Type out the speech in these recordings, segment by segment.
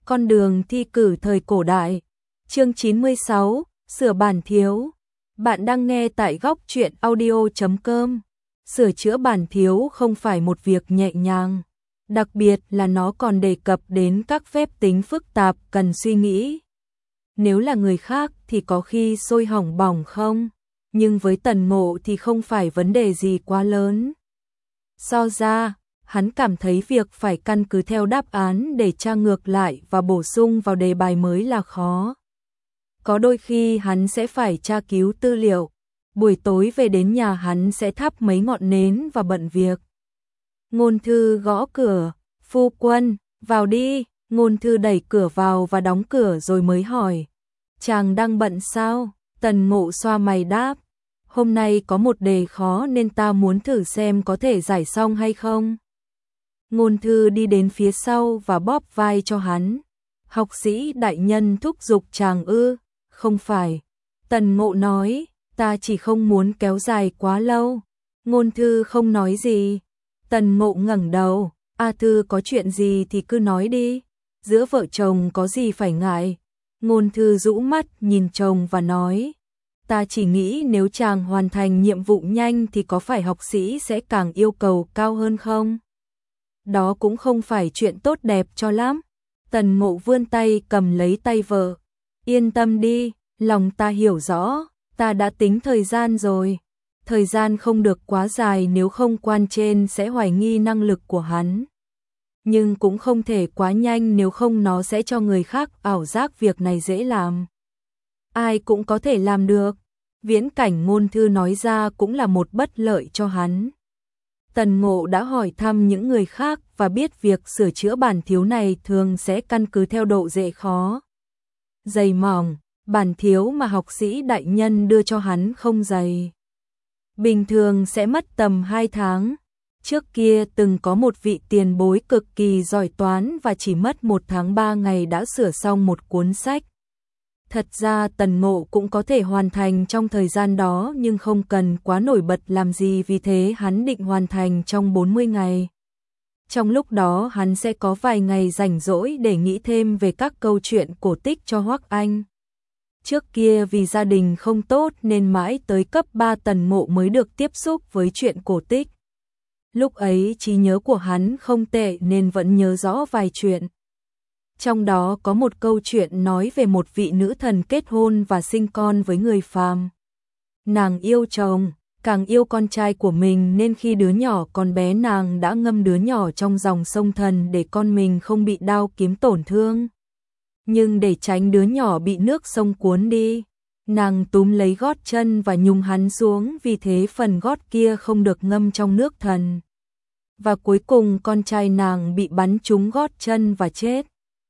Con đường thi cử thời cổ đại. Chương 96, sửa bản thiếu. Bạn đang nghe tại góc truyện audio.com. Sửa chữa bản thiếu không phải một việc nhẹ nhàng, đặc biệt là nó còn đề cập đến các phép tính phức tạp cần suy nghĩ. Nếu là người khác thì có khi sôi hỏng bỏng không, nhưng với Tần Ngộ thì không phải vấn đề gì quá lớn. So ra, hắn cảm thấy việc phải căn cứ theo đáp án để tra ngược lại và bổ sung vào đề bài mới là khó. Có đôi khi hắn sẽ phải tra cứu tư liệu, buổi tối về đến nhà hắn sẽ thắp mấy ngọn nến và bận việc. Ngôn Thư gõ cửa, "Phu quân, vào đi." Ngôn Thư đẩy cửa vào và đóng cửa rồi mới hỏi, "Chàng đang bận sao?" Tần Ngộ xoa mày đáp, "Hôm nay có một đề khó nên ta muốn thử xem có thể giải xong hay không." Ngôn Thư đi đến phía sau và bóp vai cho hắn. "Học sĩ đại nhân thúc giục chàng ư?" "Không phải." Tần Ngộ nói, "Ta chỉ không muốn kéo dài quá lâu." Ngôn Thư không nói gì. Tần Ngộ ngẩng đầu, "A Thư có chuyện gì thì cứ nói đi, giữa vợ chồng có gì phải ngại." Ngôn Thư rũ mắt nhìn chồng và nói, "Ta chỉ nghĩ nếu chàng hoàn thành nhiệm vụ nhanh thì có phải học sĩ sẽ càng yêu cầu cao hơn không? Đó cũng không phải chuyện tốt đẹp cho lắm." Tần Ngộ vươn tay cầm lấy tay vợ, "Yên tâm đi, lòng ta hiểu rõ, ta đã tính thời gian rồi. Thời gian không được quá dài nếu không quan trên sẽ hoài nghi năng lực của hắn. Nhưng cũng không thể quá nhanh nếu không nó sẽ cho người khác ảo giác việc này dễ làm. Ai cũng có thể làm được." Viễn cảnh Ngôn Thư nói ra cũng là một bất lợi cho hắn. Tần Ngộ đã hỏi thăm những người khác và biết việc sửa chữa bản thiếu này thường sẽ căn cứ theo độ dễ khó. Dày mỏng, bản thiếu mà học sĩ đại nhân đưa cho hắn không dày. Bình thường sẽ mất tầm 2 tháng. Trước kia từng có một vị tiền bối cực kỳ giỏi toán và chỉ mất 1 tháng 3 ngày đã sửa xong một cuốn sách. Thật ra Tần Ngộ cũng có thể hoàn thành trong thời gian đó nhưng không cần quá nổi bật làm gì, vì thế hắn định hoàn thành trong 40 ngày. Trong lúc đó hắn sẽ có vài ngày rảnh rỗi để nghĩ thêm về các câu chuyện cổ tích cho Hoắc Anh. Trước kia vì gia đình không tốt nên mãi tới cấp 3 Tần Ngộ mới được tiếp xúc với chuyện cổ tích. Lúc ấy trí nhớ của hắn không tệ nên vẫn nhớ rõ vài chuyện. Trong đó có một câu chuyện nói về một vị nữ thần kết hôn và sinh con với người phàm. Nàng yêu chồng, càng yêu con trai của mình nên khi đứa nhỏ còn bé nàng đã ngâm đứa nhỏ trong dòng sông thần để con mình không bị đao kiếm tổn thương. Nhưng để tránh đứa nhỏ bị nước sông cuốn đi, nàng túm lấy gót chân và nhúng hắn xuống, vì thế phần gót kia không được ngâm trong nước thần. Và cuối cùng con trai nàng bị bắn trúng gót chân và chết.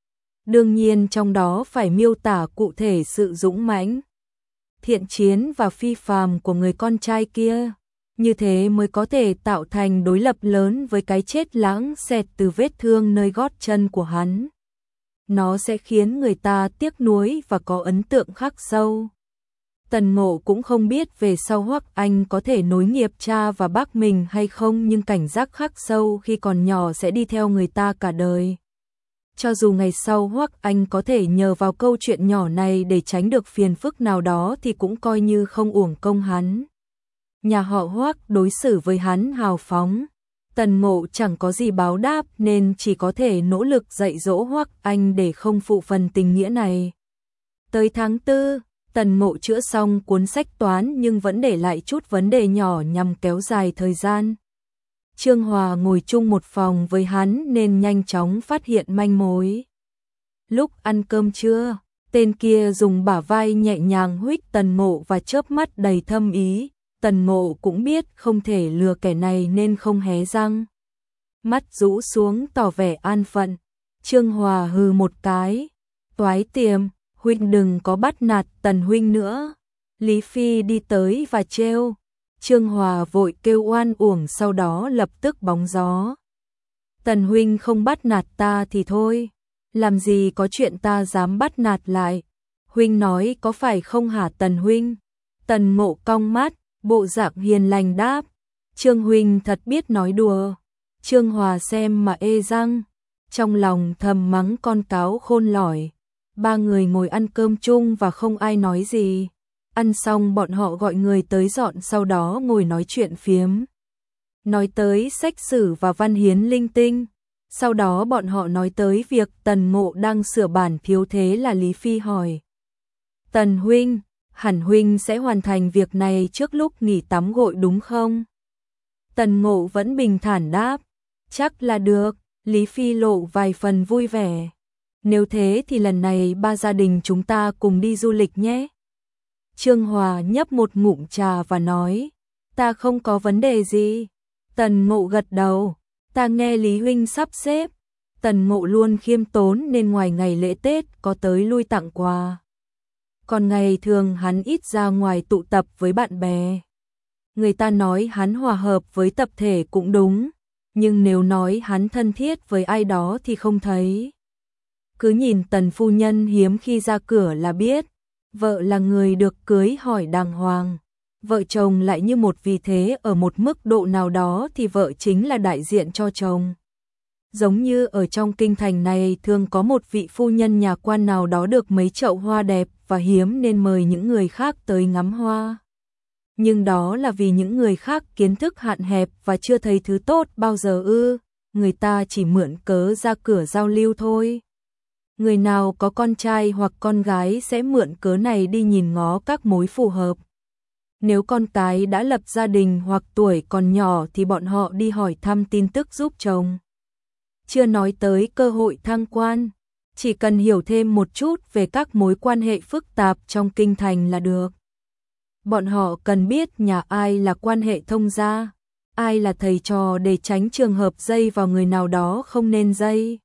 Đương nhiên trong đó phải miêu tả cụ thể sự dũng mãnh, thiện chiến và phi phàm của người con trai kia. Như thế mới có thể tạo thành đối lập lớn với cái chết lãng xẹt từ vết thương nơi gót chân của hắn. Nó sẽ khiến người ta tiếc nuối và có ấn tượng khắc sâu. Tần Ngộ cũng không biết về sau Hoắc Anh có thể nối nghiệp cha và bác mình hay không, nhưng cảnh giác khắc sâu khi còn nhỏ sẽ đi theo người ta cả đời. Cho dù ngày sau Hoắc Anh có thể nhờ vào câu chuyện nhỏ này để tránh được phiền phức nào đó thì cũng coi như không uổng công hắn. Nhà họ Hoắc đối xử với hắn hào phóng. Tần Ngộ chẳng có gì báo đáp nên chỉ có thể nỗ lực dạy dỗ Hoắc Anh để không phụ phần tình nghĩa này. Tới tháng 4, Tần Ngộ chữa xong cuốn sách toán nhưng vẫn để lại chút vấn đề nhỏ nhằm kéo dài thời gian. Trương Hòa ngồi chung một phòng với hắn nên nhanh chóng phát hiện manh mối. Lúc ăn cơm trưa, tên kia dùng bả vai nhẹ nhàng huých Tần Ngộ và chớp mắt đầy thâm ý. Tần Ngộ cũng biết không thể lừa kẻ này nên không hé răng. Mắt rũ xuống tỏ vẻ an phận. Trương Hòa hừ một cái. "Toái tiềm, huynh đừng có bắt nạt Tần huynh nữa." Lý Phi đi tới và trêu. Trương Hòa vội kêu oan uổng, sau đó lập tức bóng gió. "Tần huynh không bắt nạt ta thì thôi, làm gì có chuyện ta dám bắt nạt lại. Huynh nói có phải không hả Tần huynh?" Tần Ngộ cong mắt, bộ dạng hiền lành đáp, "Trương huynh thật biết nói đùa." Trương Hòa xem mà ê răng. trong lòng thầm mắng con cáo khôn lỏi. Ba người ngồi ăn cơm chung và không ai nói gì. Ăn xong bọn họ gọi người tới dọn, sau đó ngồi nói chuyện phiếm. Nói tới sách sử và văn hiến linh tinh. Sau đó bọn họ nói tới việc Tần Ngộ đang sửa bản thiếu, thế là Lý Phi hỏi. Tần huynh, hẳn huynh sẽ hoàn thành việc này trước lúc nghỉ tắm gội đúng không? Tần Ngộ vẫn bình thản đáp. Chắc là được. Lý Phi lộ vài phần vui vẻ. Nếu thế thì lần này ba gia đình chúng ta cùng đi du lịch nhé. Trương Hòa nhấp một ngụm trà và nói. Ta không có vấn đề gì. Tần Ngộ gật đầu. Ta nghe Lý huynh sắp xếp. Tần Ngộ luôn khiêm tốn nên ngoài ngày lễ Tết có tới lui tặng quà. Còn ngày thường hắn ít ra ngoài tụ tập với bạn bè. Người ta nói hắn hòa hợp với tập thể cũng đúng, nhưng nếu nói hắn thân thiết với ai đó thì không thấy. Cứ nhìn Tần phu nhân hiếm khi ra cửa là biết, vợ là người được cưới hỏi đàng hoàng. Vợ chồng lại như một vì thế, ở một mức độ nào đó thì vợ chính là đại diện cho chồng. Giống như ở trong kinh thành này thường có một vị phu nhân nhà quan nào đó được mấy chậu hoa đẹp và hiếm nên mời những người khác tới ngắm hoa. Nhưng đó là vì những người khác kiến thức hạn hẹp và chưa thấy thứ tốt bao giờ người ta chỉ mượn cớ ra cửa giao lưu thôi. Người nào có con trai hoặc con gái sẽ mượn cớ này đi nhìn ngó các mối phù hợp. Nếu con cái đã lập gia đình hoặc tuổi còn nhỏ thì bọn họ đi hỏi thăm tin tức giúp chồng. Chưa nói tới cơ hội thăng quan, chỉ cần hiểu thêm một chút về các mối quan hệ phức tạp trong kinh thành là được. Bọn họ cần biết nhà ai là quan hệ thông gia, ai là thầy trò để tránh trường hợp dây vào người nào đó không nên dây.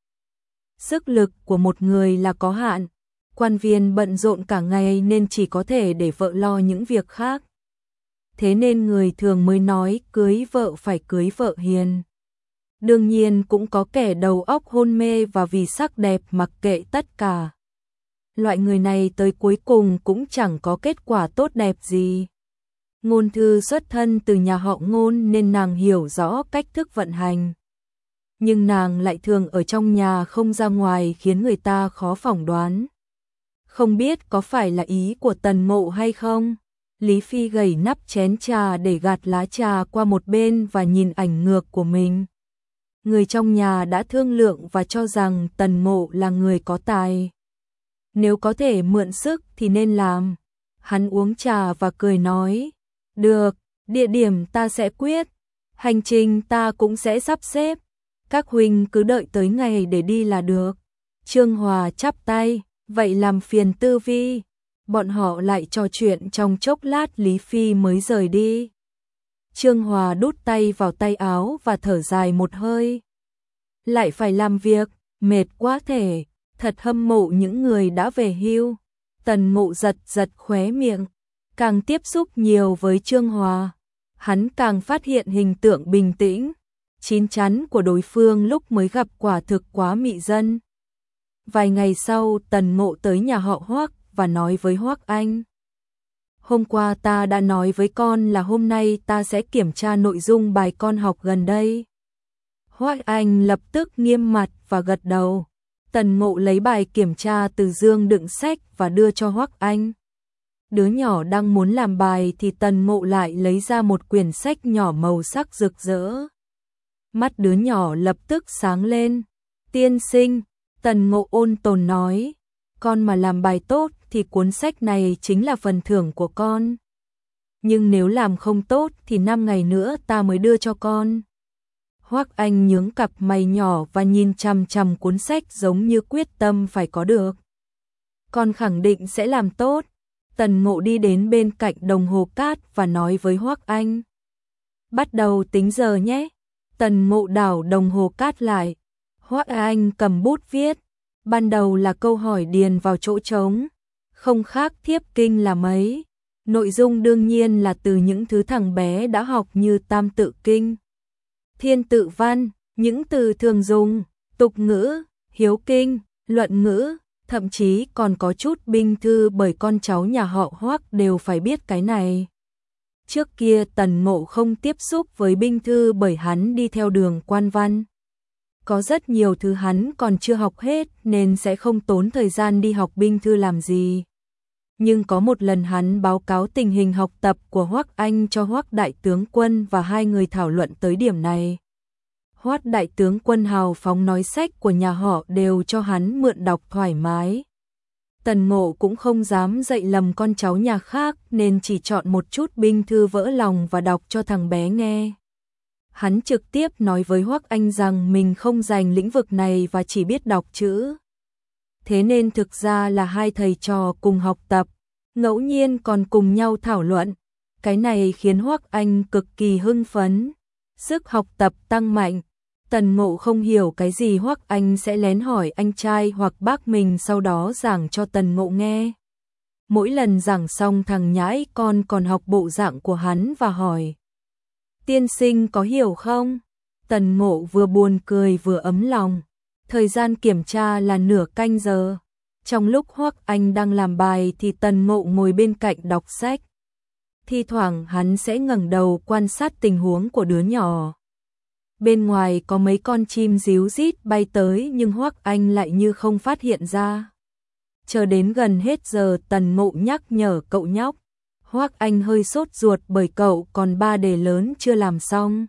Sức lực của một người là có hạn, quan viên bận rộn cả ngày nên chỉ có thể để vợ lo những việc khác. Thế nên người thường mới nói cưới vợ phải cưới vợ hiền. Đương nhiên cũng có kẻ đầu óc hôn mê và vì sắc đẹp mặc kệ tất cả. Loại người này tới cuối cùng cũng chẳng có kết quả tốt đẹp gì. Ngôn Thư xuất thân từ nhà họ Ngôn nên nàng hiểu rõ cách thức vận hành. Nhưng nàng lại thường ở trong nhà không ra ngoài khiến người ta khó phỏng đoán. Không biết có phải là ý của Tần Ngộ hay không? Lý Phi gẩy nắp chén trà để gạt lá trà qua một bên và nhìn ảnh ngược của mình. Người trong nhà đã thương lượng và cho rằng Tần Ngộ là người có tài. Nếu có thể mượn sức thì nên làm. Hắn uống trà và cười nói. Được, địa điểm ta sẽ quyết. Hành trình ta cũng sẽ sắp xếp. Các huynh cứ đợi tới ngày để đi là được. Trương Hòa chắp tay. Vậy làm phiền Tư Vi. Bọn họ lại trò chuyện trong chốc lát Lý Phi mới rời đi. Trương Hòa đút tay vào tay áo và thở dài một hơi. Lại phải làm việc, mệt quá thể, thật hâm mộ những người đã về hưu. Tần Ngộ giật giật khóe miệng, càng tiếp xúc nhiều với Trương Hòa, hắn càng phát hiện hình tượng bình tĩnh, chín chắn của đối phương lúc mới gặp quả thực quá mị dân. Vài ngày sau, Tần Ngộ tới nhà họ Hoắc và nói với Hoắc Anh. Hôm qua ta đã nói với con là hôm nay ta sẽ kiểm tra nội dung bài con học gần đây. Hoắc Anh lập tức nghiêm mặt và gật đầu. Tần Ngộ lấy bài kiểm tra từ dương đựng sách và đưa cho Hoắc Anh. Đứa nhỏ đang muốn làm bài thì Tần Ngộ lại lấy ra một quyển sách nhỏ màu sắc rực rỡ. Mắt đứa nhỏ lập tức sáng lên. Tiên sinh, Tần Ngộ ôn tồn nói, con mà làm bài tốt thì cuốn sách này chính là phần thưởng của con. Nhưng nếu làm không tốt thì 5 ngày nữa ta mới đưa cho con. Hoắc Anh nhướng cặp mày nhỏ và nhìn chằm chằm cuốn sách giống như quyết tâm phải có được. Con khẳng định sẽ làm tốt. Tần Ngộ đi đến bên cạnh đồng hồ cát và nói với Hoắc Anh. Bắt đầu tính giờ nhé. Tần Ngộ đảo đồng hồ cát lại. Hoắc Anh cầm bút viết. Ban đầu là câu hỏi điền vào chỗ trống. Không khác thiếp kinh là mấy. Nội dung đương nhiên là từ những thứ thằng bé đã học như Tam Tự Kinh, Thiên Tự Văn, những từ thường dùng, tục ngữ, hiếu kinh, luận ngữ, thậm chí còn có chút binh thư bởi con cháu nhà họ Hoắc đều phải biết cái này. Trước kia Tần Ngộ không tiếp xúc với binh thư bởi hắn đi theo đường quan văn. Có rất nhiều thứ hắn còn chưa học hết nên sẽ không tốn thời gian đi học binh thư làm gì. Nhưng có một lần hắn báo cáo tình hình học tập của Hoắc Anh cho Hoắc đại tướng quân và hai người thảo luận tới điểm này. Hoắc đại tướng quân hào phóng nói sách của nhà họ đều cho hắn mượn đọc thoải mái. Tần Ngộ cũng không dám dạy lầm con cháu nhà khác nên chỉ chọn một chút binh thư vỡ lòng và đọc cho thằng bé nghe. Hắn trực tiếp nói với Hoắc Anh rằng mình không rành lĩnh vực này và chỉ biết đọc chữ. Thế nên thực ra là hai thầy trò cùng học tập, ngẫu nhiên còn cùng nhau thảo luận. Cái này khiến Hoắc Anh cực kỳ hưng phấn, sức học tập tăng mạnh. Tần Ngộ không hiểu cái gì Hoắc Anh sẽ lén hỏi anh trai hoặc bác mình sau đó giảng cho Tần Ngộ nghe. Mỗi lần giảng xong thằng nhãi con còn học bộ dạng của hắn và hỏi: tiên sinh có hiểu không? Tần Ngộ vừa buồn cười vừa ấm lòng. Thời gian kiểm tra là nửa canh giờ. Trong lúc Hoắc Anh đang làm bài thì Tần Ngộ ngồi bên cạnh đọc sách. Thi thoảng hắn sẽ ngẩng đầu quan sát tình huống của đứa nhỏ. Bên ngoài có mấy con chim ríu rít bay tới nhưng Hoắc Anh lại như không phát hiện ra. Chờ đến gần hết giờ Tần Ngộ nhắc nhở cậu nhóc. Hoắc Anh hơi sốt ruột bởi cậu còn 3 đề lớn chưa làm xong.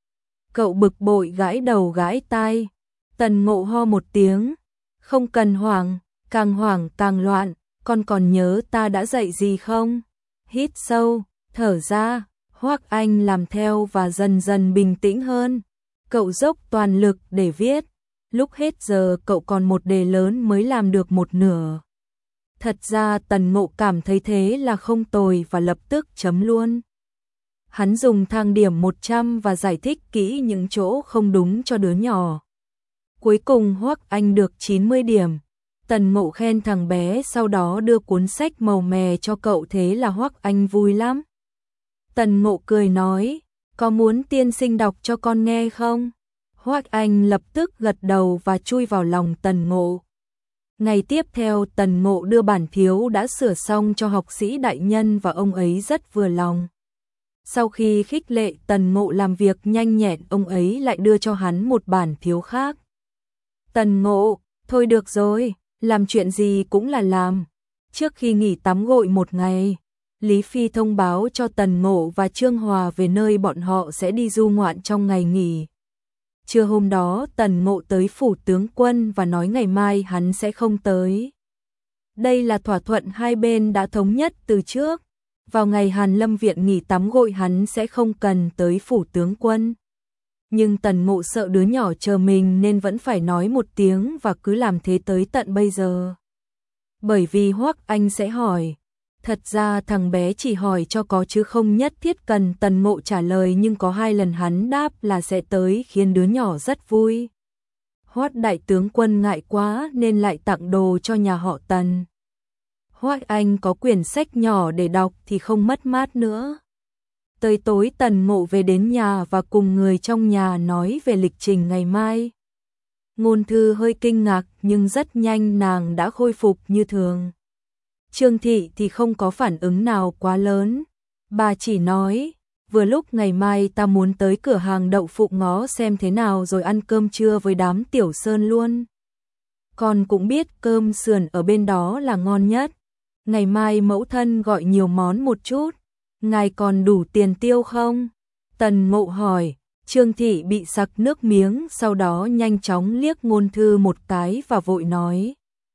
Cậu bực bội gãi đầu gãi tai. Tần Ngộ ho một tiếng. Không cần hoảng càng loạn, con còn nhớ ta đã dạy gì không? Hít sâu, thở ra, Hoắc Anh làm theo và dần dần bình tĩnh hơn. Cậu dốc toàn lực để viết. Lúc hết giờ cậu còn một đề lớn mới làm được một nửa. Thật ra Tần Ngộ cảm thấy thế là không tồi và lập tức chấm luôn. Hắn dùng thang điểm 100 và giải thích kỹ những chỗ không đúng cho đứa nhỏ. Cuối cùng Hoắc Anh được 90 điểm. Tần Ngộ khen thằng bé sau đó đưa cuốn sách màu mè cho cậu, thế là Hoắc Anh vui lắm. Tần Ngộ cười nói: có muốn tiên sinh đọc cho con nghe không? Hoắc Anh lập tức gật đầu và chui vào lòng Tần Ngộ. Ngày tiếp theo Tần Ngộ đưa bản thiếu đã sửa xong cho học sĩ đại nhân và ông ấy rất vừa lòng. Sau khi khích lệ Tần Ngộ làm việc nhanh nhẹn, ông ấy lại đưa cho hắn một bản thiếu khác. Tần Ngộ, thôi được rồi, làm chuyện gì cũng là làm. Trước khi nghỉ tắm gội một ngày, Lý Phi thông báo cho Tần Ngộ và Trương Hòa về nơi bọn họ sẽ đi du ngoạn trong ngày nghỉ. Trưa hôm đó Tần Ngộ tới phủ tướng quân và nói ngày mai hắn sẽ không tới. Đây là thỏa thuận hai bên đã thống nhất từ trước. Vào ngày Hàn Lâm Viện nghỉ tắm gội hắn sẽ không cần tới phủ tướng quân. Nhưng Tần Ngộ sợ đứa nhỏ chờ mình nên vẫn phải nói một tiếng và cứ làm thế tới tận bây giờ. Bởi vì Hoắc Anh sẽ hỏi. Thật ra thằng bé chỉ hỏi cho có chứ không nhất thiết cần Tần Ngộ trả lời, nhưng có 2 lần hắn đáp là sẽ tới khiến đứa nhỏ rất vui. Hoắc đại tướng quân ngại quá nên lại tặng đồ cho nhà họ Tần. Hoắc Anh có quyển sách nhỏ để đọc thì không mất mát nữa. Tới tối Tần Ngộ về đến nhà và cùng người trong nhà nói về lịch trình ngày mai. Ngôn Thư hơi kinh ngạc nhưng rất nhanh nàng đã khôi phục như thường. Trương Thị thì không có phản ứng nào quá lớn. Bà chỉ nói, vừa lúc ngày mai ta muốn tới cửa hàng đậu phụ ngó xem thế nào rồi ăn cơm trưa với đám Tiểu Sơn luôn. Con cũng biết cơm sườn ở bên đó là ngon nhất. Ngày mai mẫu thân gọi nhiều món một chút. Ngài còn đủ tiền tiêu không? Tần Ngộ hỏi. Trương Thị bị sặc nước miếng, sau đó nhanh chóng liếc Ngôn Thư một cái và vội nói.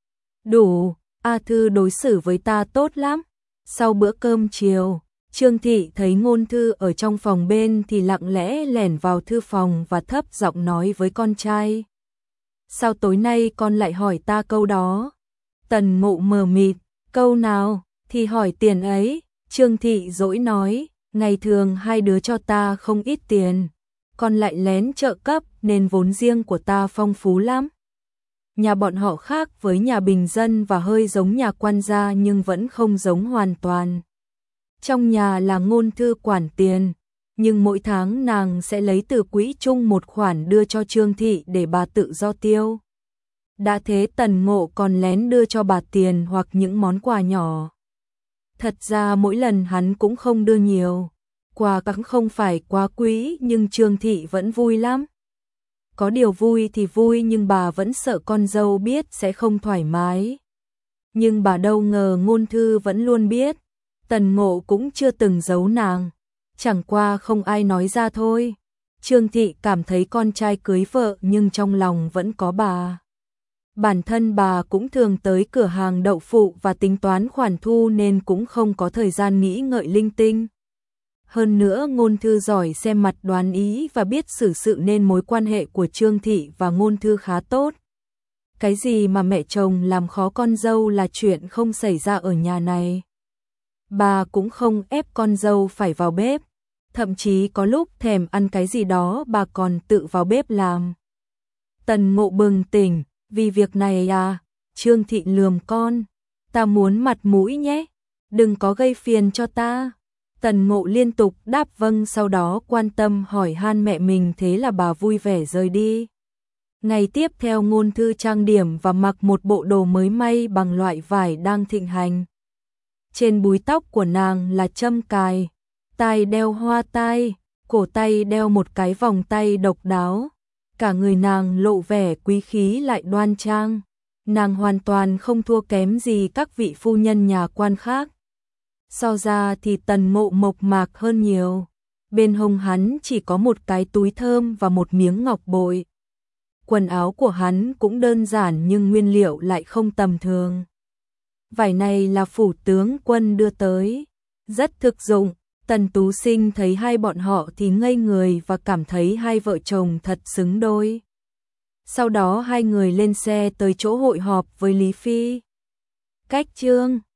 Đủ, A Thư đối xử với ta tốt lắm. Sau bữa cơm chiều, Trương Thị thấy Ngôn Thư ở trong phòng bên thì lặng lẽ lẻn vào thư phòng và thấp giọng nói với con trai. Sao tối nay con lại hỏi ta câu đó? Tần Ngộ mờ mịt, câu nào? Thì hỏi tiền ấy. Trương Thị dỗi nói, ngày thường hai đứa cho ta không ít tiền, con lại lén trợ cấp nên vốn riêng của ta phong phú lắm. Nhà bọn họ khác với nhà bình dân và hơi giống nhà quan gia nhưng vẫn không giống hoàn toàn. Trong nhà là Ngôn Thư quản tiền, nhưng mỗi tháng nàng sẽ lấy từ quỹ chung một khoản đưa cho Trương Thị để bà tự do tiêu. Đã thế Tần Ngộ còn lén đưa cho bà tiền hoặc những món quà nhỏ. Thật ra mỗi lần hắn cũng không đưa nhiều, quà cũng không phải quá quý nhưng Trương Thị vẫn vui lắm. Có điều vui thì vui nhưng bà vẫn sợ con dâu biết sẽ không thoải mái. Nhưng bà đâu ngờ Ngôn Thư vẫn luôn biết, Tần Ngộ cũng chưa từng giấu nàng, chẳng qua không ai nói ra thôi. Trương Thị cảm thấy con trai cưới vợ nhưng trong lòng vẫn có bà. Bản thân bà cũng thường tới cửa hàng đậu phụ và tính toán khoản thu nên cũng không có thời gian nghĩ ngợi linh tinh. Hơn nữa Ngôn Thư giỏi xem mặt đoán ý và biết xử sự nên mối quan hệ của Trương Thị và Ngôn Thư khá tốt. Cái gì mà mẹ chồng làm khó con dâu là chuyện không xảy ra ở nhà này. Bà cũng không ép con dâu phải vào bếp, thậm chí có lúc thèm ăn cái gì đó bà còn tự vào bếp làm. Tần Ngộ bừng tỉnh, vì việc này à? Trương Thị lườm con, ta muốn mặt mũi nhé, đừng có gây phiền cho ta. Tần Ngộ liên tục đáp vâng, sau đó quan tâm hỏi han mẹ mình, thế là bà vui vẻ rời đi. Ngày tiếp theo Ngôn Thư trang điểm và mặc một bộ đồ mới may bằng loại vải đang thịnh hành. Trên búi tóc của nàng là châm cài, tai đeo hoa tai, cổ tay đeo một cái vòng tay độc đáo. Cả người nàng lộ vẻ quý khí lại đoan trang. Nàng hoàn toàn không thua kém gì các vị phu nhân nhà quan khác. So ra thì Tần Ngộ mộc mạc hơn nhiều. Bên hông hắn chỉ có một cái túi thơm và một miếng ngọc bội. Quần áo của hắn cũng đơn giản nhưng nguyên liệu lại không tầm thường. Vải này là phủ tướng quân đưa tới, rất thực dụng. Tần Tú Sinh thấy hai bọn họ thì ngây người và cảm thấy hai vợ chồng thật xứng đôi. Sau đó hai người lên xe tới chỗ hội họp với Lý Phi. Cách chương